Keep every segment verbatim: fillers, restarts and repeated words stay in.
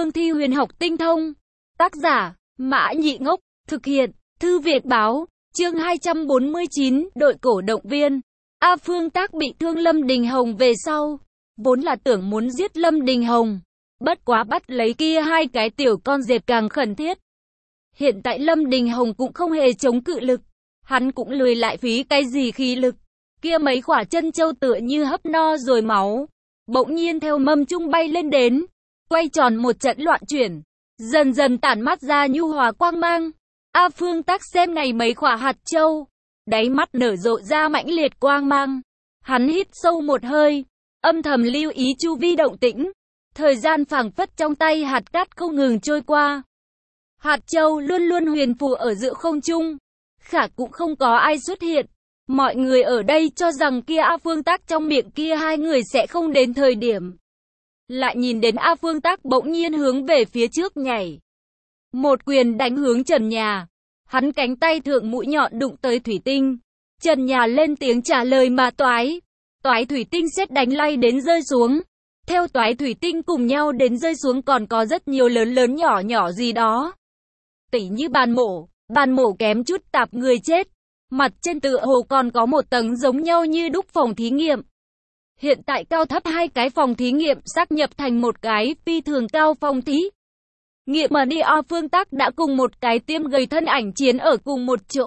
cương thi huyền học tinh thông. Tác giả, Mã Nhị Ngốc, thực hiện, Thư Việt Báo, chương hai trăm bốn mươi chín, đội cổ động viên. A Phương Tác bị thương Lâm Đình Hồng về sau, vốn là tưởng muốn giết Lâm Đình Hồng, bất quá bắt lấy kia hai cái tiểu con dẹp càng khẩn thiết. Hiện tại Lâm Đình Hồng cũng không hề chống cự lực, hắn cũng lười lại phí cái gì khí lực, kia mấy quả chân châu tựa như hấp no rồi máu, bỗng nhiên theo mâm trung bay lên đến, quay tròn một trận loạn chuyển, dần dần tản mát ra nhu hòa quang mang. A Phương Tác xem này mấy quả hạt châu, đáy mắt nở rộ ra mãnh liệt quang mang, hắn hít sâu một hơi, âm thầm lưu ý chu vi động tĩnh, thời gian phảng phất trong tay hạt cát không ngừng trôi qua. Hạt châu luôn luôn huyền phù ở giữa không trung, khả cũng không có ai xuất hiện. Mọi người ở đây cho rằng kia A Phương Tác trong miệng kia hai người sẽ không đến thời điểm. Lại nhìn đến A Phương Tác bỗng nhiên hướng về phía trước nhảy. Một quyền đánh hướng trần nhà. Hắn cánh tay thượng mũi nhọn đụng tới thủy tinh. Trần nhà lên tiếng trả lời mà toái. Toái thủy tinh sét đánh lay đến rơi xuống. Theo toái thủy tinh cùng nhau đến rơi xuống còn có rất nhiều lớn lớn nhỏ nhỏ gì đó. Tỉ như bàn mổ, bàn mổ kém chút tạp người chết. Mặt trên tựa hồ còn có một tầng giống nhau như đúc phòng thí nghiệm. Hiện tại cao thấp hai cái phòng thí nghiệm sáp nhập thành một cái phi thường cao phòng thí nghiệm mà đi. A Phương Tác đã cùng một cái tiêm gầy thân ảnh chiến ở cùng một chỗ.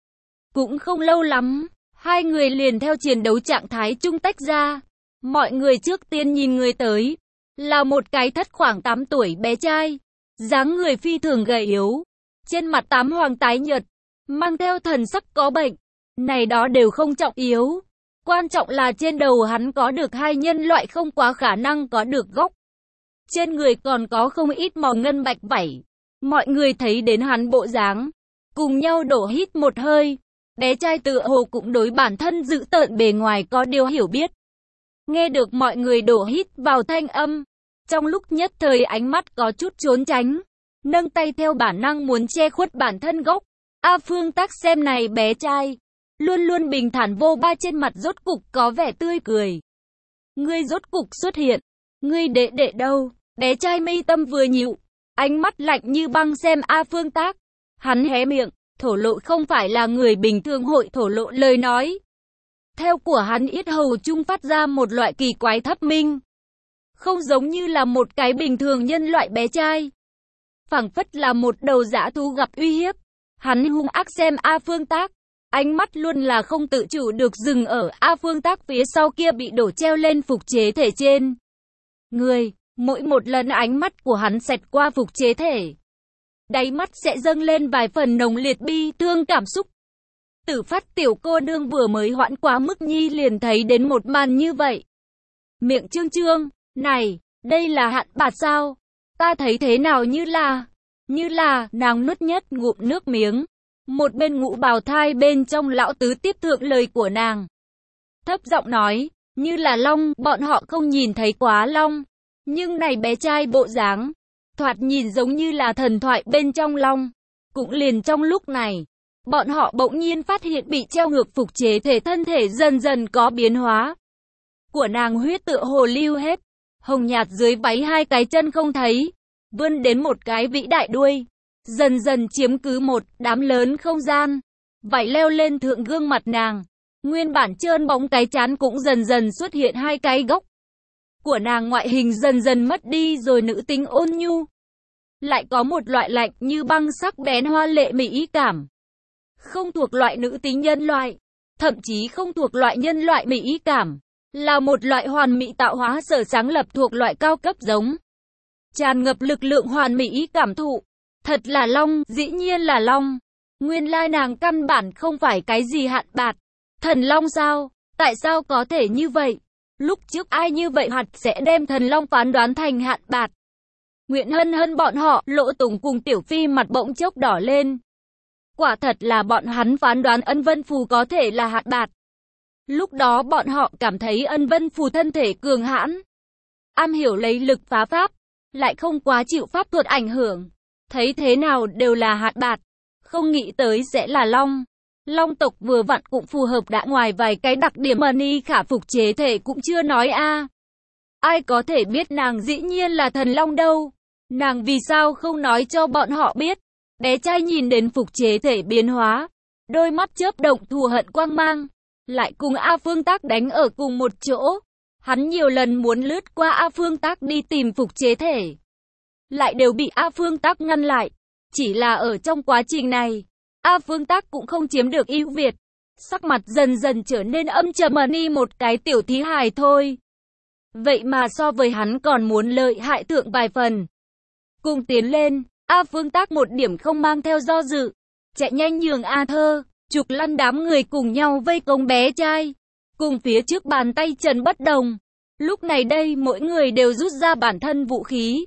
Cũng không lâu lắm, hai người liền theo chiến đấu trạng thái chung tách ra. Mọi người trước tiên nhìn người tới, là một cái thất khoảng tám tuổi bé trai, dáng người phi thường gầy yếu, trên mặt tám hoàng tái nhợt, mang theo thần sắc có bệnh. Này đó đều không trọng yếu, quan trọng là trên đầu hắn có được hai nhân loại không quá khả năng có được gốc. Trên người còn có không ít màu ngân bạch vảy. Mọi người thấy đến hắn bộ dáng, cùng nhau đổ hít một hơi. Bé trai tựa hồ cũng đối bản thân dữ tợn bề ngoài có điều hiểu biết. Nghe được mọi người đổ hít vào thanh âm, trong lúc nhất thời ánh mắt có chút trốn tránh, nâng tay theo bản năng muốn che khuất bản thân gốc. A Phương Tác xem này bé trai, luôn luôn bình thản vô ba trên mặt rốt cục có vẻ tươi cười. Ngươi rốt cục xuất hiện, ngươi đệ đệ đâu? Bé trai mi tâm vừa nhịu, ánh mắt lạnh như băng xem A Phương Tác. Hắn hé miệng, thổ lộ không phải là người bình thường hội thổ lộ lời nói. Theo của hắn yết hầu trung phát ra một loại kỳ quái thấp minh, không giống như là một cái bình thường nhân loại bé trai, phảng phất là một đầu dã thú gặp uy hiếp. Hắn hung ác xem A Phương Tác, ánh mắt luôn là không tự chủ được dừng ở A Phương Tác phía sau kia bị đổ treo lên phục chế thể trên người. Mỗi một lần ánh mắt của hắn xẹt qua phục chế thể, đáy mắt sẽ dâng lên vài phần nồng liệt bi thương cảm xúc. Tử Phát tiểu cô nương vừa mới hoãn quá mức nhi liền thấy đến một màn như vậy. Miệng trương trương, này, đây là hạn bạt sao? Ta thấy thế nào như là... Như là, nàng nuốt nhất ngụm nước miếng. Một bên ngũ bào thai bên trong lão tứ tiếp thượng lời của nàng. Thấp giọng nói, như là long, bọn họ không nhìn thấy quá long. Nhưng này bé trai bộ dáng, thoạt nhìn giống như là thần thoại bên trong long. Cũng liền trong lúc này, bọn họ bỗng nhiên phát hiện bị treo ngược phục chế thể thân thể dần dần có biến hóa. Của nàng huyết tựa hồ lưu hết, hồng nhạt dưới váy hai cái chân không thấy, vươn đến một cái vĩ đại đuôi, dần dần chiếm cứ một đám lớn không gian, vảy leo lên thượng gương mặt nàng, nguyên bản trơn bóng cái trán cũng dần dần xuất hiện hai cái góc. Của nàng ngoại hình dần dần mất đi rồi nữ tính ôn nhu, lại có một loại lạnh như băng sắc bén hoa lệ mỹ cảm, không thuộc loại nữ tính nhân loại, thậm chí không thuộc loại nhân loại mỹ cảm, là một loại hoàn mỹ tạo hóa sở sáng lập thuộc loại cao cấp giống. Tràn ngập lực lượng hoàn mỹ cảm thụ. Thật là long, dĩ nhiên là long. Nguyên lai nàng căn bản không phải cái gì hạn bạt. Thần long sao? Tại sao có thể như vậy? Lúc trước ai như vậy hạt sẽ đem thần long phán đoán thành hạn bạt? Nguyễn Hân Hân bọn họ, Lỗ Tùng cùng Tiểu Phi mặt bỗng chốc đỏ lên. Quả thật là bọn hắn phán đoán Ân Vân Phù có thể là hạn bạt. Lúc đó bọn họ cảm thấy Ân Vân Phù thân thể cường hãn, am hiểu lấy lực phá pháp, lại không quá chịu pháp thuật ảnh hưởng, thấy thế nào đều là hạn bạt, không nghĩ tới sẽ là long. Long tộc vừa vặn cũng phù hợp đã, ngoài vài cái đặc điểm mà Ni Khả phục chế thể cũng chưa nói a. Ai có thể biết nàng dĩ nhiên là thần long đâu. Nàng vì sao không nói cho bọn họ biết? Bé trai nhìn đến phục chế thể biến hóa, đôi mắt chớp động thù hận quang mang, lại cùng A Phương Tác đánh ở cùng một chỗ. Hắn nhiều lần muốn lướt qua A Phương Tác đi tìm phục chế thể, lại đều bị A Phương Tác ngăn lại. Chỉ là ở trong quá trình này, A Phương Tác cũng không chiếm được ưu việt, sắc mặt dần dần trở nên âm trầm đi một cái tiểu thí hài thôi. Vậy mà so với hắn còn muốn lợi hại thượng vài phần. Cùng tiến lên, A Phương Tác một điểm không mang theo do dự, chạy nhanh nhường A Thơ, Trục Lăn đám người cùng nhau vây công bé trai. Cùng phía trước bàn tay Trần bất đồng. Lúc này đây mỗi người đều rút ra bản thân vũ khí.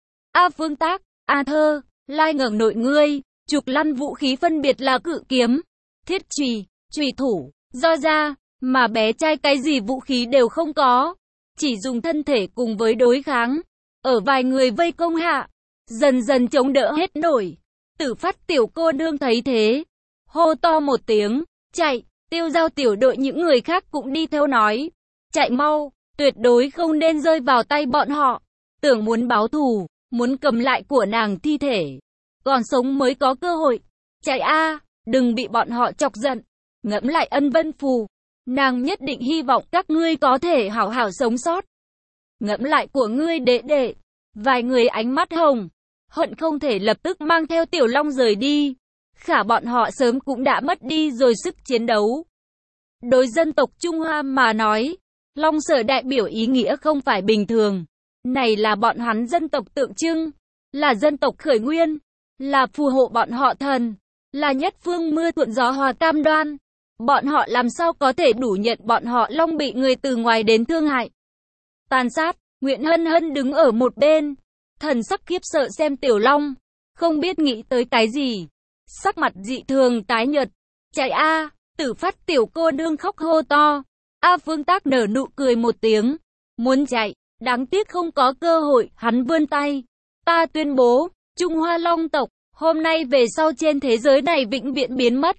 A Phương Tác, A Thơ, Lai Ngẩng nội ngươi, Trục Lăn vũ khí phân biệt là cự kiếm, thiết chùy, chùy thủ, roi da, mà bé trai cái gì vũ khí đều không có, chỉ dùng thân thể cùng với đối kháng. Ở vài người vây công hạ, dần dần chống đỡ hết nổi. Tử Phát tiểu cô nương thấy thế, hô to một tiếng, chạy. Tiêu Giao tiểu đội những người khác cũng đi theo nói, chạy mau, tuyệt đối không nên rơi vào tay bọn họ. Tưởng muốn báo thù, muốn cầm lại của nàng thi thể, còn sống mới có cơ hội. Chạy a, đừng bị bọn họ chọc giận. Ngẫm lại ân vân phù, nàng nhất định hy vọng các ngươi có thể hảo hảo sống sót. Ngẫm lại của ngươi đệ đệ. Vài người ánh mắt hồng, hận không thể lập tức mang theo Tiểu Long rời đi. Khả bọn họ sớm cũng đã mất đi rồi sức chiến đấu. Đối dân tộc Trung Hoa mà nói, Long Sở đại biểu ý nghĩa không phải bình thường. Này là bọn hắn dân tộc tượng trưng, là dân tộc khởi nguyên, là phù hộ bọn họ thần, là nhất phương mưa thuận gió hòa cam đoan. Bọn họ làm sao có thể đủ nhận bọn họ Long bị người từ ngoài đến thương hại, tàn sát. Nguyễn Hân Hân đứng ở một bên, thần sắc khiếp sợ xem Tiểu Long, không biết nghĩ tới cái gì. Sắc mặt dị thường tái nhợt. Chạy a, Tử Phát tiểu cô nương khóc hô to. A Phương Tác nở nụ cười một tiếng, muốn chạy, đáng tiếc không có cơ hội. Hắn vươn tay, ta tuyên bố, Trung Hoa Long tộc, hôm nay về sau trên thế giới này vĩnh viễn biến mất.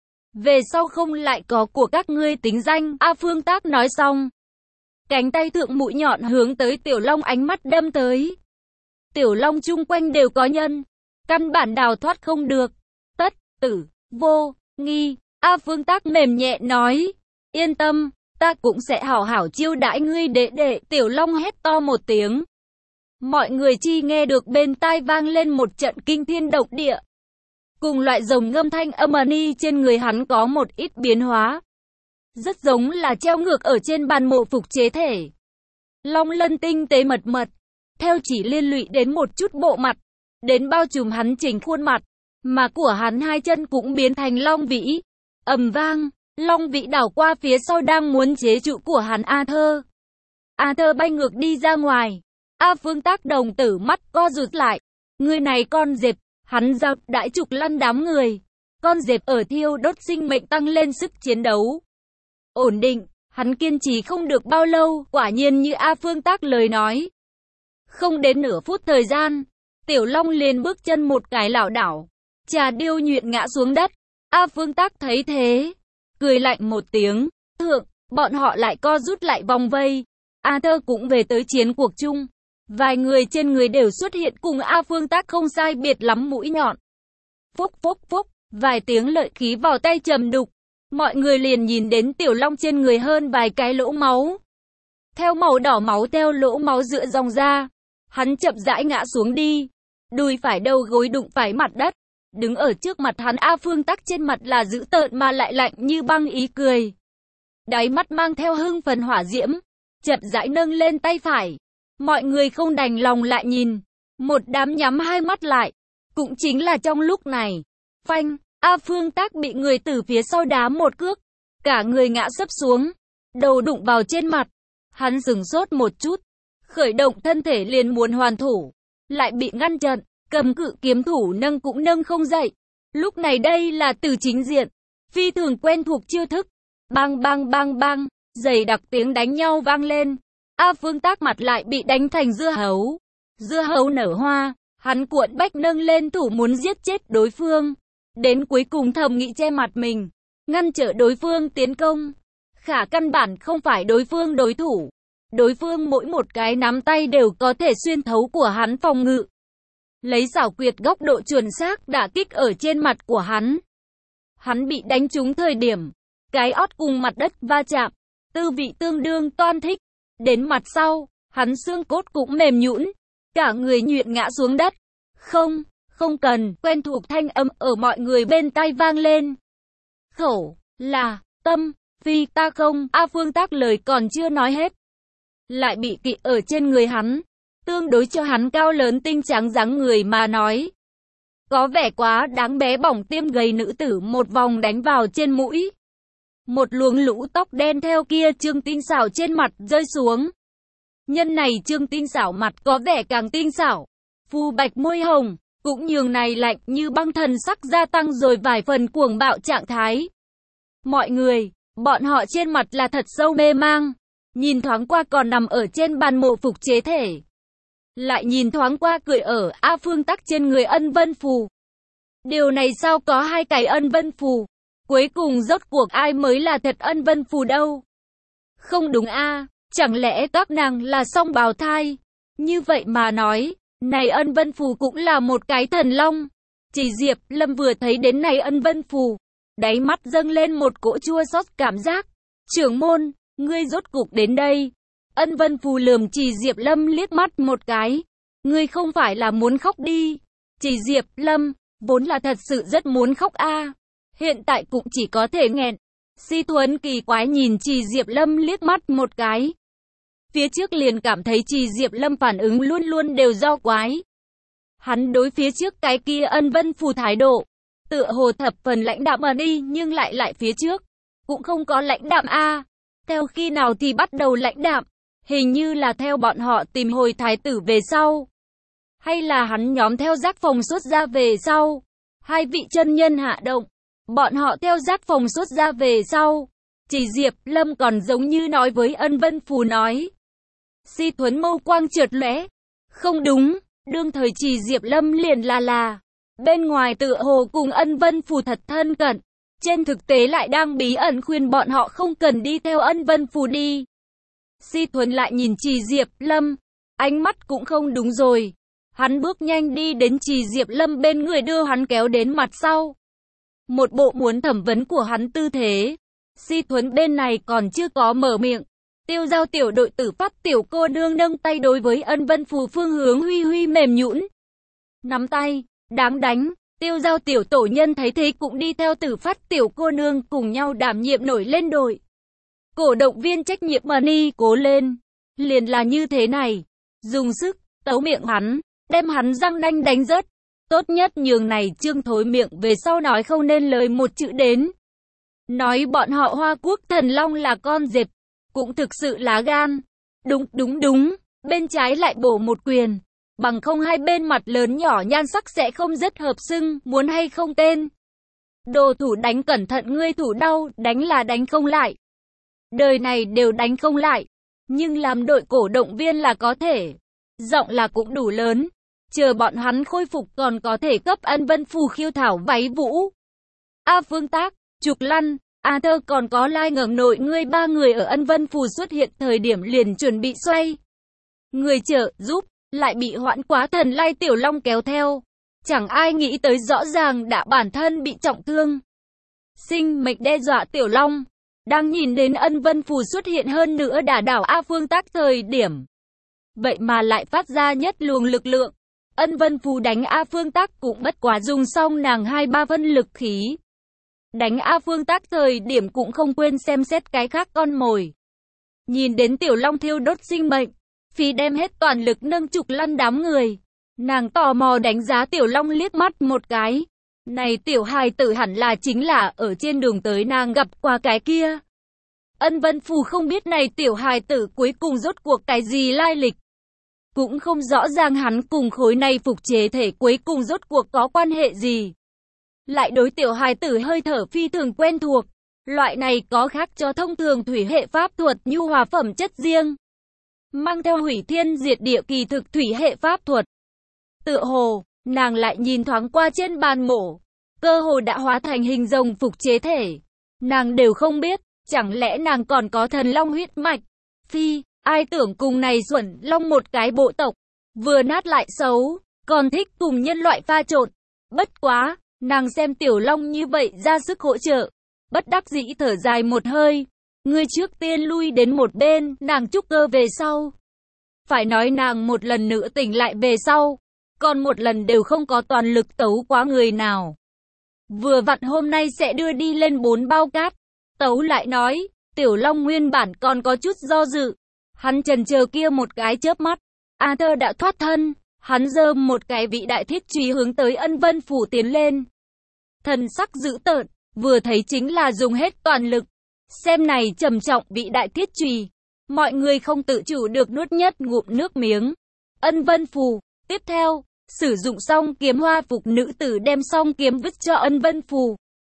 Về sau không lại có của các ngươi tính danh. A Phương Tác nói xong, cánh tay thượng mũi nhọn hướng tới Tiểu Long ánh mắt đâm tới. Tiểu Long chung quanh đều có nhân, căn bản đào thoát không được. Tất, tử, vô, nghi. A Phương Tác mềm nhẹ nói, yên tâm, ta cũng sẽ hảo hảo chiêu đãi ngươi đệ đệ. Tiểu Long hét to một tiếng. Mọi người chi nghe được bên tai vang lên một trận kinh thiên động địa. Cùng loại rồng ngâm thanh âm ni trên người hắn có một ít biến hóa. Rất giống là treo ngược ở trên bàn mộ phục chế thể. Long lân tinh tế mật mật, theo chỉ liên lụy đến một chút bộ mặt, đến bao trùm hắn chỉnh khuôn mặt, mà của hắn hai chân cũng biến thành long vĩ. Ầm vang, long vĩ đảo qua phía sau đang muốn chế trụ của hắn A Thơ. A Thơ bay ngược đi ra ngoài. A Phương Tác đồng tử mắt co rụt lại. Người này con dẹp, hắn giao đãi Trục Lăn đám người. Con dẹp ở thiêu đốt sinh mệnh tăng lên sức chiến đấu. Ổn định, hắn kiên trì không được bao lâu, quả nhiên như A Phương Tác lời nói. Không đến nửa phút thời gian, Tiểu Long liền bước chân một cái lảo đảo, trà điêu nhuyễn ngã xuống đất. A Phương Tác thấy thế, cười lạnh một tiếng, thượng, bọn họ lại co rút lại vòng vây. A Thơ cũng về tới chiến cuộc chung. Vài người trên người đều xuất hiện cùng A Phương Tác không sai biệt lắm mũi nhọn. Phúc phúc phúc, vài tiếng lợi khí vào tay trầm đục. Mọi người liền nhìn đến Tiểu Long trên người hơn vài cái lỗ máu. Theo màu đỏ máu theo lỗ máu dựa dòng ra, hắn chậm rãi ngã xuống đi. Đùi phải đầu gối đụng phải mặt đất. Đứng ở trước mặt hắn A Phương Tác trên mặt là dữ tợn mà lại lạnh như băng ý cười. Đáy mắt mang theo hưng phấn hỏa diễm, chậm rãi nâng lên tay phải. Mọi người không đành lòng lại nhìn, một đám nhắm hai mắt lại. Cũng chính là trong lúc này, phanh, A Phương Tác bị người từ phía sau đá một cước, cả người ngã sấp xuống, đầu đụng vào trên mặt. Hắn dừng sốt một chút, khởi động thân thể liền muốn hoàn thủ, lại bị ngăn chặn, cầm cự kiếm thủ nâng cũng nâng không dậy. Lúc này đây là từ chính diện, phi thường quen thuộc chiêu thức, bang bang bang bang, dày đặc tiếng đánh nhau vang lên. A Phương Tác mặt lại bị đánh thành dưa hấu, dưa hấu nở hoa, hắn cuộn bách nâng lên thủ muốn giết chết đối phương. Đến cuối cùng thầm nghĩ che mặt mình, ngăn trở đối phương tiến công. Khả căn bản không phải đối phương đối thủ. Đối phương mỗi một cái nắm tay đều có thể xuyên thấu của hắn phòng ngự. lấy xảo quyệt góc độ chuẩn xác đả kích ở trên mặt của hắn. Hắn bị đánh trúng thời điểm cái ót cùng mặt đất va chạm, tư vị tương đương toan thích. Đến mặt sau, hắn xương cốt cũng mềm nhũn, cả người nhuyễn ngã xuống đất. Không, không cần, quen thuộc thanh âm ở mọi người bên tai vang lên. Khẩu, là, tâm, phi, ta không, A Phương Tác lời còn chưa nói hết. Lại bị kỵ ở trên người hắn, tương đối cho hắn cao lớn tinh trắng dáng người mà nói. Có vẻ quá đáng bé bỏng tiêm gầy nữ tử một vòng đánh vào trên mũi. Một luồng lũ tóc đen theo kia Trương tinh xảo trên mặt rơi xuống. Nhân này Trương tinh xảo mặt có vẻ càng tinh xảo. Phu bạch môi hồng, cũng nhường này lạnh như băng thần sắc gia tăng rồi vài phần cuồng bạo trạng thái. Mọi người, bọn họ trên mặt là thật sâu mê mang. Nhìn thoáng qua còn nằm ở trên bàn mộ phục chế thể. Lại nhìn thoáng qua cười ở A Phương Tắc trên người Ân Vân Phù. Điều này sao có hai cái Ân Vân Phù? Cuối cùng rốt cuộc ai mới là thật Ân Vân Phù đâu? Không đúng a, chẳng lẽ các nàng là song bào thai? Như vậy mà nói, này Ân Vân Phù cũng là một cái thần long. Chỉ Diệp Lâm vừa thấy đến này Ân Vân Phù, đáy mắt dâng lên một cỗ chua xót cảm giác. Trưởng môn, ngươi rốt cuộc đến đây. Ân Vân Phù lườm Chỉ Diệp Lâm liếc mắt một cái. Ngươi không phải là muốn khóc đi. Chỉ Diệp Lâm, vốn là thật sự rất muốn khóc a. Hiện tại cũng chỉ có thể nghẹn. Si Thuấn kỳ quái nhìn Chỉ Diệp Lâm liếc mắt một cái. Phía trước liền cảm thấy Chỉ Diệp Lâm phản ứng luôn luôn đều do quái. Hắn đối phía trước cái kia Ân Vân Phù thái độ, tựa hồ thập phần lãnh đạm mà đi nhưng lại lại phía trước. Cũng không có lãnh đạm a. Theo khi nào thì bắt đầu lãnh đạm? Hình như là theo bọn họ tìm hồi thái tử về sau. Hay là hắn nhóm theo giác phòng xuất ra về sau. Hai vị chân nhân hạ động. Bọn họ theo giác phòng xuất ra về sau. Chỉ Diệp Lâm còn giống như nói với Ân Vân Phù nói. Si Thuấn mâu quang trượt lóe. Không đúng, đương thời Chỉ Diệp Lâm liền là là. Bên ngoài tựa hồ cùng Ân Vân Phù thật thân cận. Trên thực tế lại đang bí ẩn khuyên bọn họ không cần đi theo Ân Vân Phù đi. Si Thuấn lại nhìn Chỉ Diệp Lâm. Ánh mắt cũng không đúng rồi. Hắn bước nhanh đi đến Chỉ Diệp Lâm bên người đưa hắn kéo đến mặt sau. Một bộ muốn thẩm vấn của hắn tư thế. Si Thuấn bên này còn chưa có mở miệng. Tiêu Giao tiểu đội tử pháp tiểu cô nương nâng tay đối với Ân Vân Phù phương hướng huy huy mềm nhũn. Nắm tay, đáng đánh. Tiêu Giao tiểu tổ nhân thấy thế cũng đi theo tử phát tiểu cô nương cùng nhau đảm nhiệm nổi lên đội. Cổ động viên trách nhiệm Money cố lên. Liền là như thế này. Dùng sức, tấu miệng hắn, đem hắn răng nanh đánh rớt. Tốt nhất nhường này Trương thối miệng về sau nói không nên lời một chữ đến. Nói bọn họ Hoa Quốc thần long là con dẹp. Cũng thực sự lá gan. Đúng đúng đúng. Bên trái lại bổ một quyền. Bằng không hai bên mặt lớn nhỏ nhan sắc sẽ không rất hợp xưng. Muốn hay không tên. Đồ thủ đánh cẩn thận ngươi thủ đau. Đánh là đánh không lại. Đời này đều đánh không lại. Nhưng làm đội cổ động viên là có thể. Giọng là cũng đủ lớn. Chờ bọn hắn khôi phục còn có thể cấp Ân Vân Phù khiêu thảo váy vũ. A Phương Tác, Trục Lăn, A Thơ còn có Lai Ngẩng nội ngươi ba người ở Ân Vân Phù xuất hiện thời điểm liền chuẩn bị xoay. Người trợ giúp, lại bị hoãn quá thần Lai Tiểu Long kéo theo. Chẳng ai nghĩ tới rõ ràng đã bản thân bị trọng thương. Sinh mệnh đe dọa Tiểu Long. Đang nhìn đến Ân Vân Phù xuất hiện hơn nữa đả đảo A Phương Tác thời điểm. Vậy mà lại phát ra nhất luồng lực lượng. Ân Vân Phù đánh A Phương Tác cũng bất quá dùng xong nàng hai ba phân lực khí. Đánh A Phương Tác thời điểm cũng không quên xem xét cái khác con mồi. Nhìn đến Tiểu Long thiêu đốt sinh mệnh, Phi đem hết toàn lực nâng Trục Lăn đám người. Nàng tò mò đánh giá Tiểu Long liếc mắt một cái. Này tiểu hài tử hẳn là chính là ở trên đường tới nàng gặp qua cái kia. Ân Vân Phù không biết này tiểu hài tử cuối cùng rốt cuộc cái gì lai lịch. Cũng không rõ ràng hắn cùng khối này phục chế thể cuối cùng rốt cuộc có quan hệ gì. Lại đối tiểu hài tử hơi thở phi thường quen thuộc. Loại này có khác cho thông thường thủy hệ pháp thuật nhu hòa phẩm chất riêng. Mang theo hủy thiên diệt địa kỳ thực thủy hệ pháp thuật. Tựa hồ, nàng lại nhìn thoáng qua trên bàn mổ. Cơ hồ đã hóa thành hình rồng phục chế thể. Nàng đều không biết, chẳng lẽ nàng còn có thần long huyết mạch. Phi, ai tưởng cùng này xuẩn long một cái bộ tộc. Vừa nát lại xấu. còn thích cùng nhân loại pha trộn. Bất quá, nàng xem Tiểu Long như vậy ra sức hỗ trợ, bất đắc dĩ thở dài một hơi. Ngươi trước tiên lui đến một bên, nàng trúc cơ về sau. Phải nói nàng một lần nữa tỉnh lại về sau, còn một lần đều không có toàn lực tấu quá người nào. Vừa vặn hôm nay sẽ đưa đi lên bốn bao cát. Tấu lại nói, Tiểu Long nguyên bản còn có chút do dự. Hắn chần chờ kia một cái chớp mắt, Arthur đã thoát thân. Hắn giơ một cái vị đại thiết chùy hướng tới Ân Vân Phủ tiến lên. Thần sắc dữ tợn, vừa thấy chính là dùng hết toàn lực. Xem này trầm trọng vị đại thiết chùy, mọi người không tự chủ được nuốt nhất ngụm nước miếng. Ân Vân Phù, tiếp theo, sử dụng xong kiếm hoa phục nữ tử đem xong kiếm vứt cho Ân Vân Phù.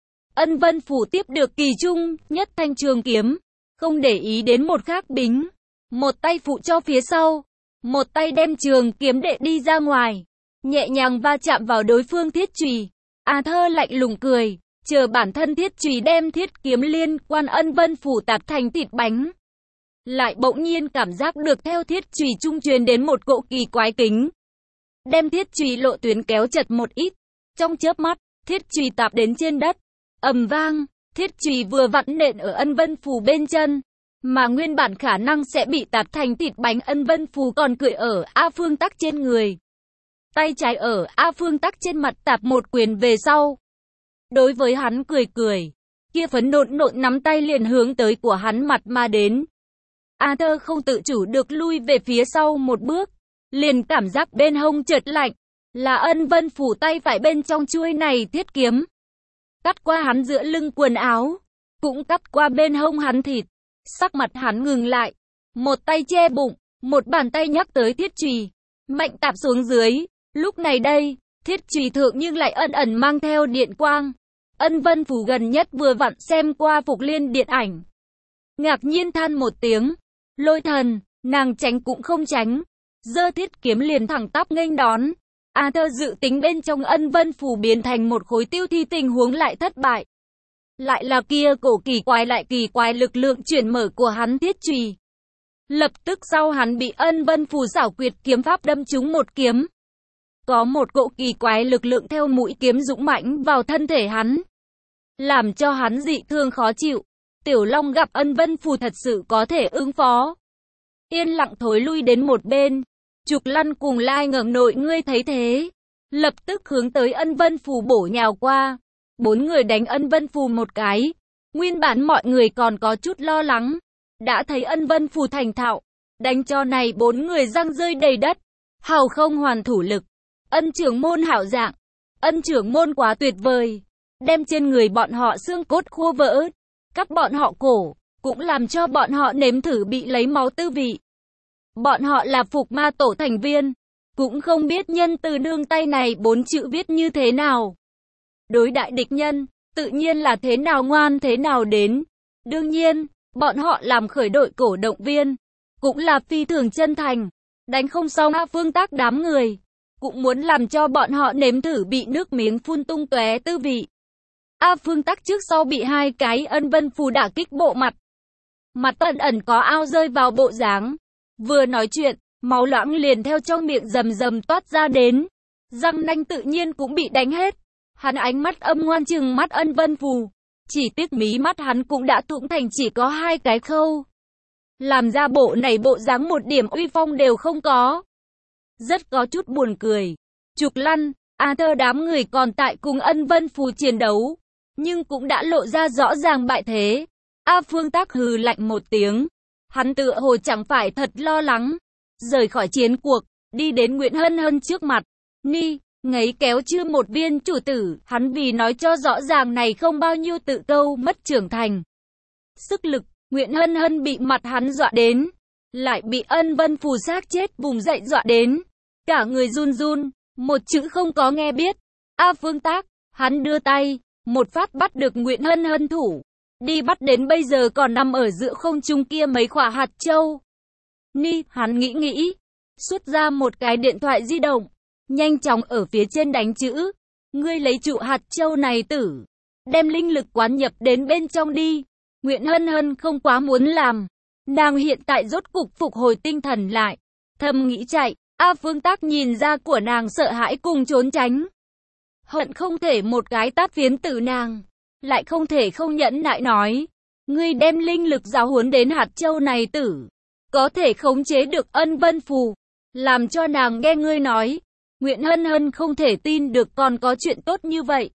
Ân Vân Phù tiếp được kỳ trung, nhất thanh trường kiếm, không để ý đến một khác bính. Một tay phụ cho phía sau, một tay đem trường kiếm đệ đi ra ngoài, nhẹ nhàng va chạm vào đối phương thiết chùy. Arthur lạnh lùng cười, chờ bản thân thiết chùy đem thiết kiếm liên quan Ân Vân Phủ tạp thành thịt bánh. Lại bỗng nhiên cảm giác được theo thiết chùy trung truyền đến một cỗ kỳ quái kính. Đem thiết chùy lộ tuyến kéo chật một ít. Trong chớp mắt, thiết chùy tạp đến trên đất. Ầm vang, thiết chùy vừa vặn nện ở Ân Vân Phủ bên chân. Mà nguyên bản khả năng sẽ bị tạp thành thịt bánh Ân Vân Phù còn cười ở A Phương Tắc trên người. Tay trái ở A Phương Tắc trên mặt tạp một quyền về sau. Đối với hắn cười cười, kia phấn nộn nộn nắm tay liền hướng tới của hắn mặt mà đến. Arthur không tự chủ được lui về phía sau một bước, liền cảm giác bên hông chợt lạnh, là Ân Vân Phủ tay phải bên trong chuôi này thiết kiếm. Cắt qua hắn giữa lưng quần áo, cũng cắt qua bên hông hắn thịt. Sắc mặt hắn ngừng lại, một tay che bụng, một bàn tay nhắc tới thiết chùy, mạnh tạp xuống dưới. Lúc này đây, thiết chùy thượng nhưng lại ẩn ẩn mang theo điện quang. Ân Vân Phủ gần nhất vừa vặn xem qua Phục Liên điện ảnh, ngạc nhiên than một tiếng. Lôi thần, nàng tránh cũng không tránh, giơ thiết kiếm liền thẳng tắp nghênh đón. Arthur dự tính bên trong Ân Vân Phủ biến thành một khối tiêu thi tình huống lại thất bại. Lại là kia cổ kỳ quái lại kỳ quái lực lượng chuyển mở của hắn thiết chùy. Lập tức sau hắn bị Ân Vân Phù xảo quyệt kiếm pháp đâm trúng một kiếm. Có một cỗ kỳ quái lực lượng theo mũi kiếm dũng mãnh vào thân thể hắn, làm cho hắn dị thương khó chịu. Tiểu Long gặp Ân Vân Phù thật sự có thể ứng phó, yên lặng thối lui đến một bên. Trục Lăn cùng Lai Ngẩng Nội ngươi thấy thế, lập tức hướng tới Ân Vân Phù bổ nhào qua. Bốn người đánh Ân Vân Phù một cái. Nguyên bản mọi người còn có chút lo lắng, đã thấy Ân Vân Phù thành thạo, đánh cho này bốn người răng rơi đầy đất, hào không hoàn thủ lực. Ân trưởng môn hảo dạng, Ân trưởng môn quá tuyệt vời, đem trên người bọn họ xương cốt khô vỡ, cắt bọn họ cổ, cũng làm cho bọn họ nếm thử bị lấy máu tư vị. Bọn họ là Phục Ma Tổ thành viên, cũng không biết nhân từ nương tay này bốn chữ viết như thế nào. Đối đại địch nhân, tự nhiên là thế nào ngoan thế nào đến. Đương nhiên, bọn họ làm khởi đội cổ động viên, cũng là phi thường chân thành. Đánh không xong A Phương Tắc đám người, cũng muốn làm cho bọn họ nếm thử bị nước miếng phun tung tóe tư vị. A Phương Tắc trước sau bị hai cái Ân Vân Phù đả kích bộ mặt. Mặt ẩn ẩn có ao rơi vào bộ dáng. Vừa nói chuyện, máu loãng liền theo trong miệng rầm rầm toát ra đến. Răng nanh tự nhiên cũng bị đánh hết. Hắn ánh mắt âm ngoan trừng mắt Ân Vân Phù. Chỉ tiếc mí mắt hắn cũng đã thủng thành chỉ có hai cái khâu. Làm ra bộ này bộ dáng một điểm uy phong đều không có. Rất có chút buồn cười. Trục Lăn, Arthur đám người còn tại cùng Ân Vân Phù chiến đấu, nhưng cũng đã lộ ra rõ ràng bại thế. A Phương Tắc hừ lạnh một tiếng. Hắn tựa hồ chẳng phải thật lo lắng. Rời khỏi chiến cuộc, đi đến Nguyễn Hân Hân trước mặt. Ni, ngấy kéo chưa một viên chủ tử, hắn vì nói cho rõ ràng này không bao nhiêu tự câu mất trưởng thành. Sức lực, Nguyễn Hân Hân bị mặt hắn dọa đến, lại bị Ân Vân Phù xác chết vùng dậy dọa đến. Cả người run run, một chữ không có nghe biết. A Phương Tắc, hắn đưa tay, một phát bắt được Nguyễn Hân Hân thủ. Đi bắt đến bây giờ còn nằm ở giữa không trung kia mấy quả hạt châu. Ni, hắn nghĩ nghĩ, xuất ra một cái điện thoại di động, nhanh chóng ở phía trên đánh chữ. Ngươi lấy trụ hạt châu này tử, đem linh lực quán nhập đến bên trong đi. Nguyễn Hân Hân không quá muốn làm. Nàng hiện tại rốt cục phục hồi tinh thần lại, thầm nghĩ chạy, A Phương Tác nhìn ra của nàng sợ hãi cùng trốn tránh. Hận không thể một cái tát phiến tử nàng, lại không thể không nhẫn nại nói. Ngươi đem linh lực giáo huấn đến hạt châu này tử, có thể khống chế được Ân Vân Phù, làm cho nàng nghe ngươi nói. Nguyễn Hân Hân không thể tin được còn có chuyện tốt như vậy.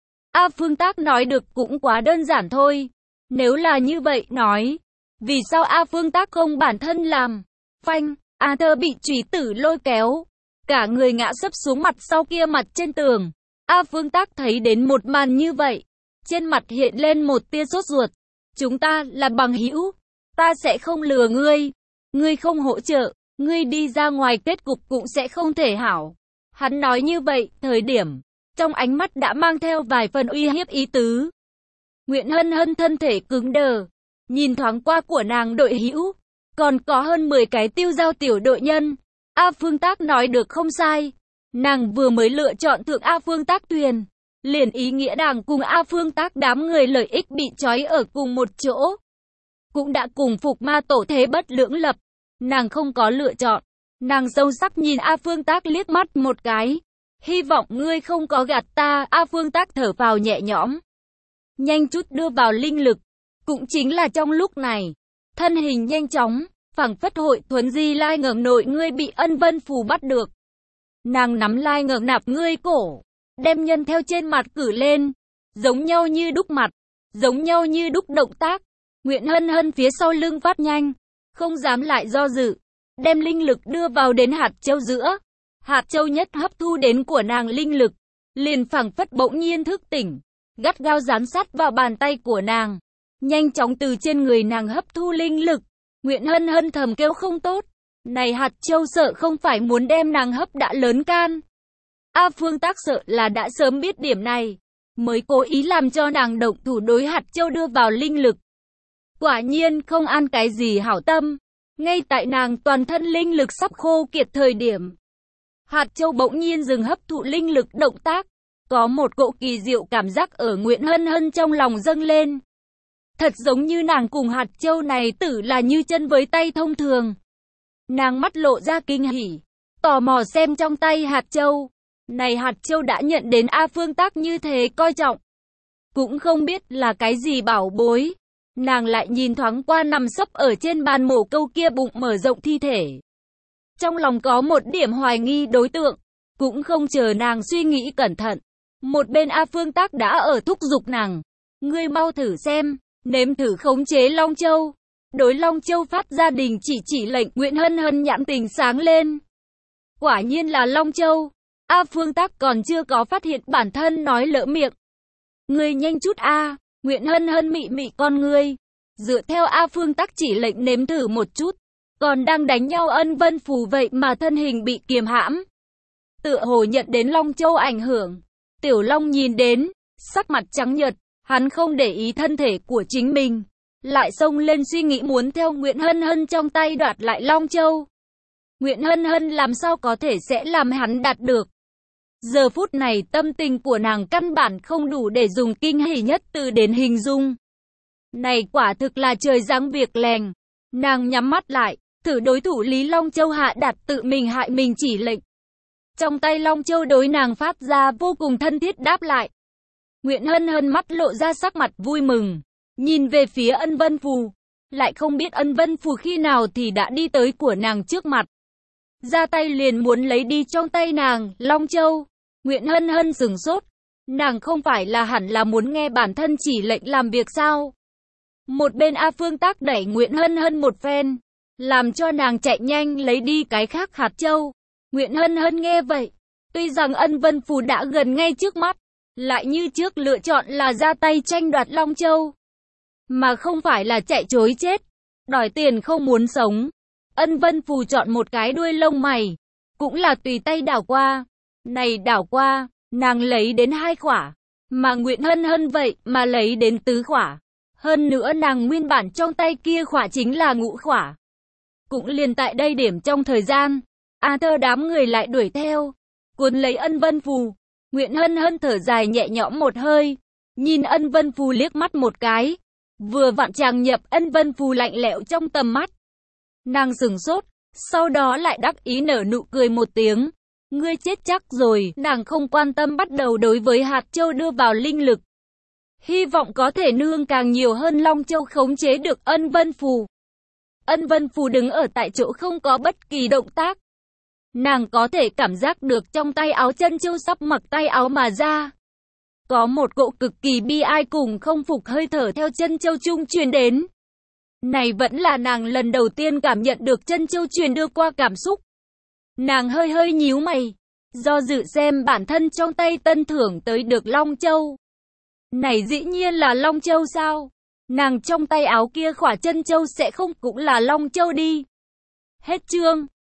A Phương Tác nói được cũng quá đơn giản thôi. Nếu là như vậy nói, vì sao A Phương Tác không bản thân làm? Phanh, A Thơ bị chủy tử lôi kéo, cả người ngã sấp xuống mặt sau kia mặt trên tường. A Phương Tác thấy đến một màn như vậy, trên mặt hiện lên một tia sốt ruột. Chúng ta là bằng hữu, ta sẽ không lừa ngươi, ngươi không hỗ trợ, ngươi đi ra ngoài kết cục cũng sẽ không thể hảo. Hắn nói như vậy, thời điểm, trong ánh mắt đã mang theo vài phần uy hiếp ý tứ. Nguyễn Hân Hân thân thể cứng đờ, nhìn thoáng qua của nàng đội hữu, còn có hơn mười cái tiêu giao tiểu đội nhân. A Phương Tác nói được không sai, nàng vừa mới lựa chọn thượng A Phương Tác thuyền, liền ý nghĩa nàng cùng A Phương Tác đám người lợi ích bị trói ở cùng một chỗ. Cũng đã cùng phục ma tổ thế bất lưỡng lập, nàng không có lựa chọn. Nàng sâu sắc nhìn A Phương Tác liếc mắt một cái. Hy vọng ngươi không có gạt ta. A Phương Tác thở vào nhẹ nhõm, nhanh chút đưa vào linh lực. Cũng chính là trong lúc này, thân hình nhanh chóng, phảng phất hội thuấn di lai ngẩng nội ngươi bị Ân Vân Phù bắt được. Nàng nắm lai ngẩng nạp ngươi cổ, đem nhân theo trên mặt cử lên, giống nhau như đúc mặt, giống nhau như đúc động tác. Nguyễn Hân Hân phía sau lưng phát nhanh, không dám lại do dự, đem linh lực đưa vào đến hạt châu giữa. Hạt châu nhất hấp thu đến của nàng linh lực, liền phảng phất bỗng nhiên thức tỉnh, gắt gao dán sát vào bàn tay của nàng, nhanh chóng từ trên người nàng hấp thu linh lực. Nguyễn Hân Hân thầm kêu không tốt, này hạt châu sợ không phải muốn đem nàng hấp đã lớn can. A Phương Tác sợ là đã sớm biết điểm này, mới cố ý làm cho nàng động thủ đối hạt châu đưa vào linh lực. Quả nhiên không ăn cái gì hảo tâm, ngay tại nàng toàn thân linh lực sắp khô kiệt thời điểm, hạt châu bỗng nhiên dừng hấp thụ linh lực động tác, có một cỗ kỳ diệu cảm giác ở Nguyễn Hân Hân trong lòng dâng lên. Thật giống như nàng cùng hạt châu này tử là như chân với tay thông thường. Nàng mắt lộ ra kinh hỉ, tò mò xem trong tay hạt châu. Này hạt châu đã nhận đến A Phương Tác như thế coi trọng, cũng không biết là cái gì bảo bối. Nàng lại nhìn thoáng qua nằm sấp ở trên bàn mổ câu kia bụng mở rộng thi thể. Trong lòng có một điểm hoài nghi đối tượng, cũng không chờ nàng suy nghĩ cẩn thận. Một bên A Phương Tác đã ở thúc giục nàng. Ngươi mau thử xem, nếm thử khống chế Long Châu. Đối Long Châu phát ra đình chỉ chỉ lệnh. Nguyễn Hân Hân nhãn tình sáng lên. Quả nhiên là Long Châu. A Phương Tác còn chưa có phát hiện bản thân nói lỡ miệng. Ngươi nhanh chút a. Nguyễn Hân Hân mị mị con ngươi, dựa theo A Phương Tác chỉ lệnh nếm thử một chút. Còn đang đánh nhau Ân Vân Phù vậy mà thân hình bị kiềm hãm, tựa hồ nhận đến Long Châu ảnh hưởng. Tiểu Long nhìn đến, sắc mặt trắng nhợt, hắn không để ý thân thể của chính mình, lại xông lên suy nghĩ muốn theo Nguyễn Hân Hân trong tay đoạt lại Long Châu. Nguyễn Hân Hân làm sao có thể sẽ làm hắn đạt được. Giờ phút này tâm tình của nàng căn bản không đủ để dùng kinh hỉ nhất từ đến hình dung. Này quả thực là trời giáng việc lành. Nàng nhắm mắt lại, thử đối thủ Lý Long Châu hạ đạt tự mình hại mình chỉ lệnh. Trong tay Long Châu đối nàng phát ra vô cùng thân thiết đáp lại. Nguyễn Hân Hân mắt lộ ra sắc mặt vui mừng, nhìn về phía Ân Vân Phù, lại không biết Ân Vân Phù khi nào thì đã đi tới của nàng trước mặt. Ra tay liền muốn lấy đi trong tay nàng, Long Châu. Nguyễn Hân Hân sửng sốt, nàng không phải là hẳn là muốn nghe bản thân chỉ lệnh làm việc sao? Một bên A Phương Tác đẩy Nguyễn Hân Hân một phen, làm cho nàng chạy nhanh lấy đi cái khác hạt châu. Nguyễn Hân Hân nghe vậy, tuy rằng Ân Vân Phù đã gần ngay trước mắt, lại như trước lựa chọn là ra tay tranh đoạt Long Châu, mà không phải là chạy trối chết, đòi tiền không muốn sống. Ân Vân Phù chọn một cái đuôi lông mày, cũng là tùy tay đảo qua. Này đảo qua, nàng lấy đến hai khỏa, mà Nguyễn Hân Hân vậy mà lấy đến tứ khỏa. Hơn nữa nàng nguyên bản trong tay kia khỏa chính là ngũ khỏa. Cũng liền tại đây điểm trong thời gian, A Thơ đám người lại đuổi theo, cuốn lấy Ân Vân Phù. Nguyễn Hân Hân thở dài nhẹ nhõm một hơi, nhìn Ân Vân Phù liếc mắt một cái, vừa vặn chàng nhập Ân Vân Phù lạnh lẽo trong tầm mắt. Nàng sửng sốt, Sau đó lại đắc ý nở nụ cười một tiếng. Ngươi chết chắc rồi, nàng không quan tâm bắt đầu đối với hạt châu đưa vào linh lực. Hy vọng có thể nương càng nhiều hơn Long Châu khống chế được Ân Vân Phù. Ân Vân Phù đứng ở tại chỗ không có bất kỳ động tác. Nàng có thể cảm giác được trong tay áo chân châu sắp mặc tay áo mà ra. Có một cỗ cực kỳ bi ai cùng không phục hơi thở theo chân châu trung truyền đến. Này vẫn là nàng lần đầu tiên cảm nhận được chân châu truyền đưa qua cảm xúc. Nàng hơi hơi nhíu mày, do dự xem bản thân trong tay tân thưởng tới được Long Châu. Này dĩ nhiên là Long Châu sao? Nàng trong tay áo kia khỏa chân châu sẽ không cũng là Long Châu đi. Hết chương.